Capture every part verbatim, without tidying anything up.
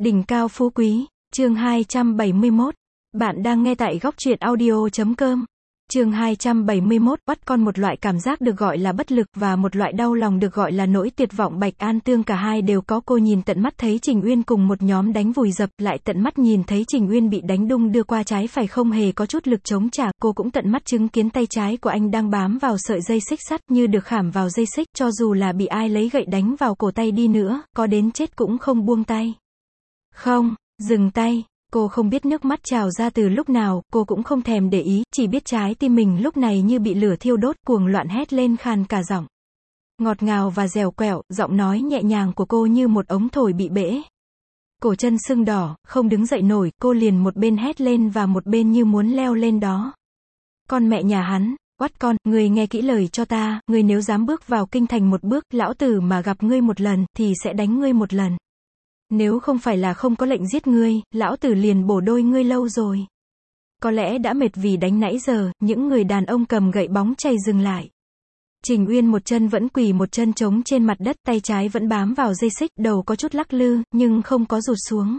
Đỉnh cao phú quý, chương hai trăm bảy mươi mốt. Bạn đang nghe tại góc truyện audio chấm com. Chương hai trăm bảy mươi mốt, bắt con một loại cảm giác được gọi là bất lực và một loại đau lòng được gọi là nỗi tuyệt vọng. Bạch An Tương cả hai đều có. Cô nhìn tận mắt thấy Trình Uyên cùng một nhóm đánh vùi dập, lại tận mắt nhìn thấy Trình Uyên bị đánh đung đưa qua trái phải không hề có chút lực chống trả. Cô cũng tận mắt chứng kiến tay trái của anh đang bám vào sợi dây xích sắt như được khảm vào dây xích, cho dù là bị ai lấy gậy đánh vào cổ tay đi nữa, có đến chết cũng không buông tay. Không, dừng tay. Cô không biết nước mắt trào ra từ lúc nào, cô cũng không thèm để ý, chỉ biết trái tim mình lúc này như bị lửa thiêu đốt, cuồng loạn hét lên khàn cả giọng. Ngọt ngào và dẻo quẹo, giọng nói nhẹ nhàng của cô như một ống thổi bị bể. Cổ chân sưng đỏ, không đứng dậy nổi, cô liền một bên hét lên và một bên như muốn leo lên đó. Con mẹ nhà hắn, quát con, ngươi nghe kỹ lời cho ta, ngươi nếu dám bước vào kinh thành một bước, lão tử mà gặp ngươi một lần, thì sẽ đánh ngươi một lần. Nếu không phải là không có lệnh giết ngươi, lão tử liền bổ đôi ngươi lâu rồi. Có lẽ đã mệt vì đánh nãy giờ, những người đàn ông cầm gậy bóng chày dừng lại. Trình Uyên một chân vẫn quỳ một chân trống trên mặt đất, tay trái vẫn bám vào dây xích, đầu có chút lắc lư, nhưng không có rụt xuống.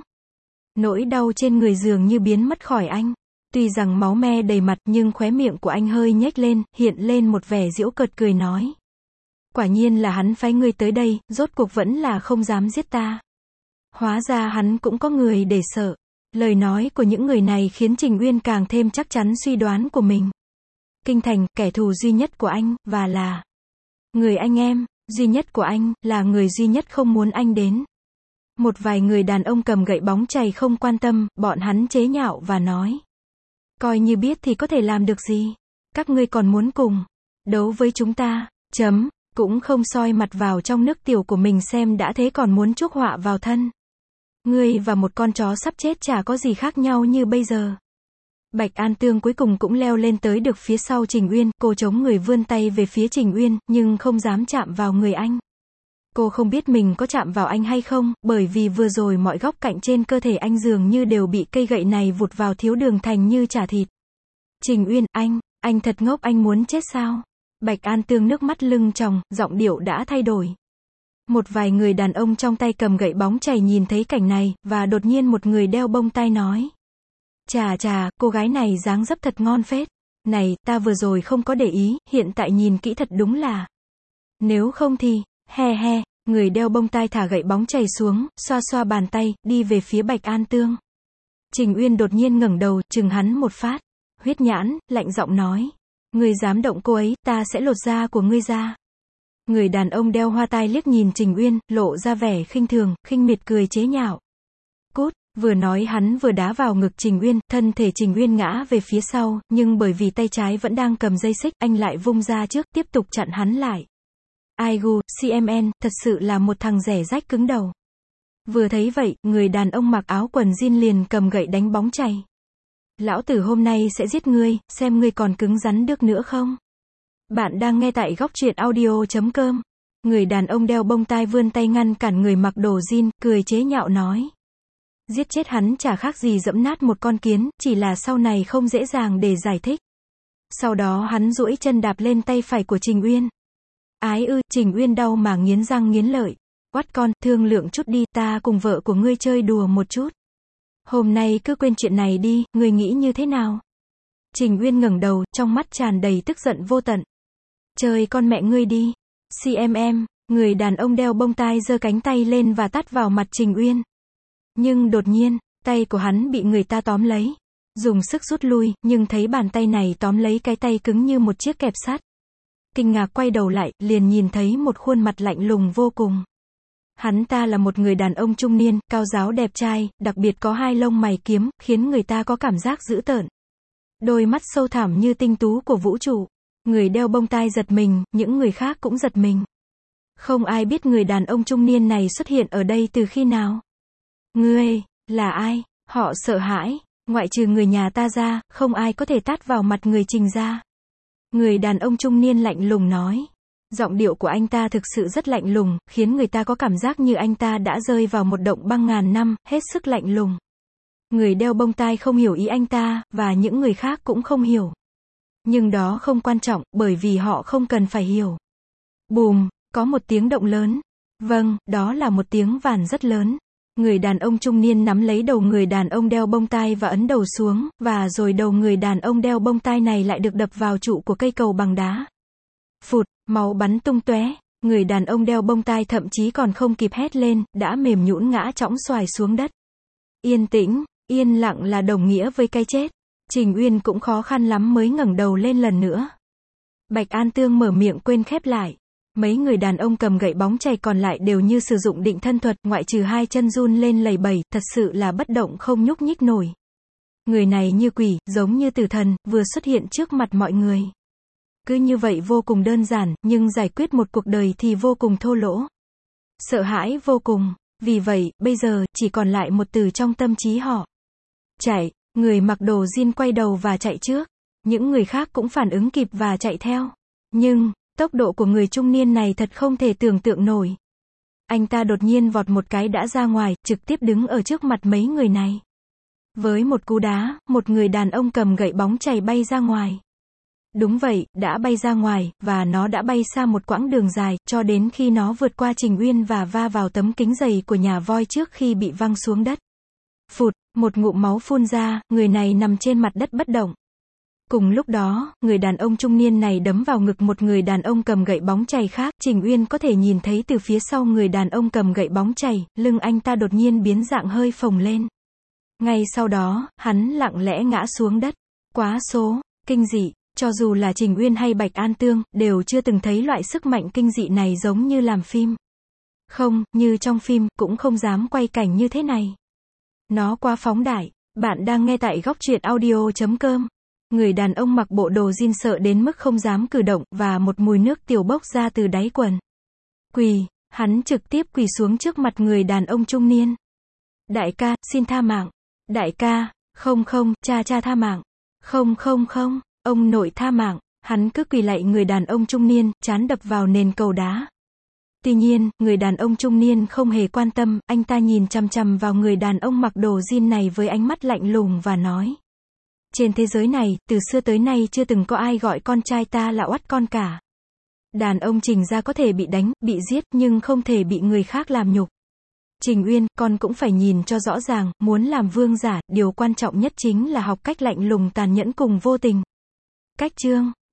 Nỗi đau trên người dường như biến mất khỏi anh. Tuy rằng máu me đầy mặt, nhưng khóe miệng của anh hơi nhếch lên, hiện lên một vẻ giễu cợt cười nói. Quả nhiên là hắn phái ngươi tới đây, rốt cuộc vẫn là không dám giết ta. Hóa ra hắn cũng có người để sợ. Lời nói của những người này khiến Trình Uyên càng thêm chắc chắn suy đoán của mình. Kinh thành, kẻ thù duy nhất của anh, và là người anh em duy nhất của anh, là người duy nhất không muốn anh đến. Một vài người đàn ông cầm gậy bóng chày không quan tâm, bọn hắn chế nhạo và nói. Coi như biết thì có thể làm được gì. Các ngươi còn muốn cùng đấu với chúng ta, chấm, cũng không soi mặt vào trong nước tiểu của mình xem đã thế còn muốn chuốc họa vào thân. Ngươi và một con chó sắp chết chả có gì khác nhau như bây giờ. Bạch An Tương cuối cùng cũng leo lên tới được phía sau Trình Uyên, cô chống người vươn tay về phía Trình Uyên, nhưng không dám chạm vào người anh. Cô không biết mình có chạm vào anh hay không, bởi vì vừa rồi mọi góc cạnh trên cơ thể anh dường như đều bị cây gậy này vụt vào thiếu đường thành như chả thịt. Trình Uyên, anh, anh thật ngốc, anh muốn chết sao? Bạch An Tương nước mắt lưng tròng, giọng điệu đã thay đổi. Một vài người đàn ông trong tay cầm gậy bóng chày nhìn thấy cảnh này, và đột nhiên một người đeo bông tai nói. Chà chà, cô gái này dáng dấp thật ngon phết. Này, ta vừa rồi không có để ý, hiện tại nhìn kỹ thật đúng là. Nếu không thì, he he, người đeo bông tai thả gậy bóng chày xuống, xoa xoa bàn tay, đi về phía Bạch An Tương. Trình Uyên đột nhiên ngẩng đầu, chừng hắn một phát. Huyết nhãn, lạnh giọng nói. Ngươi dám động cô ấy, ta sẽ lột da của ngươi ra. Người đàn ông đeo hoa tai liếc nhìn Trình Uyên, lộ ra vẻ khinh thường, khinh miệt cười chế nhạo. Cút, vừa nói hắn vừa đá vào ngực Trình Uyên, thân thể Trình Uyên ngã về phía sau, nhưng bởi vì tay trái vẫn đang cầm dây xích, anh lại vung ra trước, tiếp tục chặn hắn lại. Ai gu, xê em en, thật sự là một thằng rẻ rách cứng đầu. Vừa thấy vậy, người đàn ông mặc áo quần jean liền cầm gậy đánh bóng chày. Lão tử hôm nay sẽ giết ngươi, xem ngươi còn cứng rắn được nữa không? Bạn đang nghe tại góc truyện audio chấm com. Người đàn ông đeo bông tai vươn tay ngăn cản người mặc đồ jean, cười chế nhạo nói. Giết chết hắn chả khác gì dẫm nát một con kiến, chỉ là sau này không dễ dàng để giải thích. Sau đó hắn duỗi chân đạp lên tay phải của Trình Uyên. Ái ư, Trình Uyên đau mà nghiến răng nghiến lợi. Quát con, thương lượng chút đi, ta cùng vợ của ngươi chơi đùa một chút. Hôm nay cứ quên chuyện này đi, ngươi nghĩ như thế nào? Trình Uyên ngẩng đầu, trong mắt tràn đầy tức giận vô tận. Chơi con mẹ ngươi đi. xê em em, người đàn ông đeo bông tai giơ cánh tay lên và tát vào mặt Trình Uyên. Nhưng đột nhiên, tay của hắn bị người ta tóm lấy. Dùng sức rút lui, nhưng thấy bàn tay này tóm lấy cái tay cứng như một chiếc kẹp sắt. Kinh ngạc quay đầu lại, liền nhìn thấy một khuôn mặt lạnh lùng vô cùng. Hắn ta là một người đàn ông trung niên, cao ráo đẹp trai, đặc biệt có hai lông mày kiếm, khiến người ta có cảm giác dữ tợn. Đôi mắt sâu thẳm như tinh tú của vũ trụ. Người đeo bông tai giật mình, những người khác cũng giật mình. Không ai biết người đàn ông trung niên này xuất hiện ở đây từ khi nào. Ngươi, là ai? Họ sợ hãi, ngoại trừ người nhà ta ra, không ai có thể tát vào mặt người Trình ra. Người đàn ông trung niên lạnh lùng nói. Giọng điệu của anh ta thực sự rất lạnh lùng, khiến người ta có cảm giác như anh ta đã rơi vào một động băng ngàn năm, hết sức lạnh lùng. Người đeo bông tai không hiểu ý anh ta, và những người khác cũng không hiểu. Nhưng đó không quan trọng, bởi vì họ không cần phải hiểu. Bùm, có một tiếng động lớn. Vâng, đó là một tiếng vàn rất lớn. Người đàn ông trung niên nắm lấy đầu người đàn ông đeo bông tai và ấn đầu xuống, và rồi đầu người đàn ông đeo bông tai này lại được đập vào trụ của cây cầu bằng đá. Phụt, máu bắn tung tóe, người đàn ông đeo bông tai thậm chí còn không kịp hét lên, đã mềm nhũn ngã chõng xoài xuống đất. Yên tĩnh, yên lặng là đồng nghĩa với cái chết. Trình Uyên cũng khó khăn lắm mới ngẩng đầu lên lần nữa. Bạch An Tương mở miệng quên khép lại. Mấy người đàn ông cầm gậy bóng chày còn lại đều như sử dụng định thân thuật, ngoại trừ hai chân run lên lầy bầy, thật sự là bất động không nhúc nhích nổi. Người này như quỷ, giống như tử thần, vừa xuất hiện trước mặt mọi người. Cứ như vậy vô cùng đơn giản, nhưng giải quyết một cuộc đời thì vô cùng thô lỗ. Sợ hãi vô cùng. Vì vậy, bây giờ, chỉ còn lại một từ trong tâm trí họ. Chạy. Người mặc đồ jean quay đầu và chạy trước. Những người khác cũng phản ứng kịp và chạy theo. Nhưng, tốc độ của người trung niên này thật không thể tưởng tượng nổi. Anh ta đột nhiên vọt một cái đã ra ngoài, trực tiếp đứng ở trước mặt mấy người này. Với một cú đá, một người đàn ông cầm gậy bóng chày bay ra ngoài. Đúng vậy, đã bay ra ngoài, và nó đã bay xa một quãng đường dài, cho đến khi nó vượt qua Trình Uyên và va vào tấm kính dày của nhà voi trước khi bị văng xuống đất. Phụt, một ngụm máu phun ra, người này nằm trên mặt đất bất động. Cùng lúc đó, người đàn ông trung niên này đấm vào ngực một người đàn ông cầm gậy bóng chày khác. Trình Uyên có thể nhìn thấy từ phía sau người đàn ông cầm gậy bóng chày, lưng anh ta đột nhiên biến dạng hơi phồng lên. Ngay sau đó, hắn lặng lẽ ngã xuống đất. Quá số, kinh dị, cho dù là Trình Uyên hay Bạch An Tương, đều chưa từng thấy loại sức mạnh kinh dị này giống như làm phim. Không, như trong phim, cũng không dám quay cảnh như thế này. Nó quá phóng đại. Bạn đang nghe tại góc truyện audio chấm com. Người đàn ông mặc bộ đồ jean sợ đến mức không dám cử động, và một mùi nước tiểu bốc ra từ đáy quần. Quỳ, hắn trực tiếp quỳ xuống trước mặt người đàn ông trung niên. Đại ca, xin tha mạng. Đại ca, không không, cha cha tha mạng. Không không không, ông nội tha mạng. Hắn cứ quỳ lạy người đàn ông trung niên, trán đập vào nền cầu đá. Tuy nhiên, người đàn ông trung niên không hề quan tâm, anh ta nhìn chằm chằm vào người đàn ông mặc đồ jean này với ánh mắt lạnh lùng và nói. Trên thế giới này, từ xưa tới nay chưa từng có ai gọi con trai ta là oắt con cả. Đàn ông Trình gia có thể bị đánh, bị giết, nhưng không thể bị người khác làm nhục. Trình Uyên, con cũng phải nhìn cho rõ ràng, muốn làm vương giả, điều quan trọng nhất chính là học cách lạnh lùng tàn nhẫn cùng vô tình. Cách chương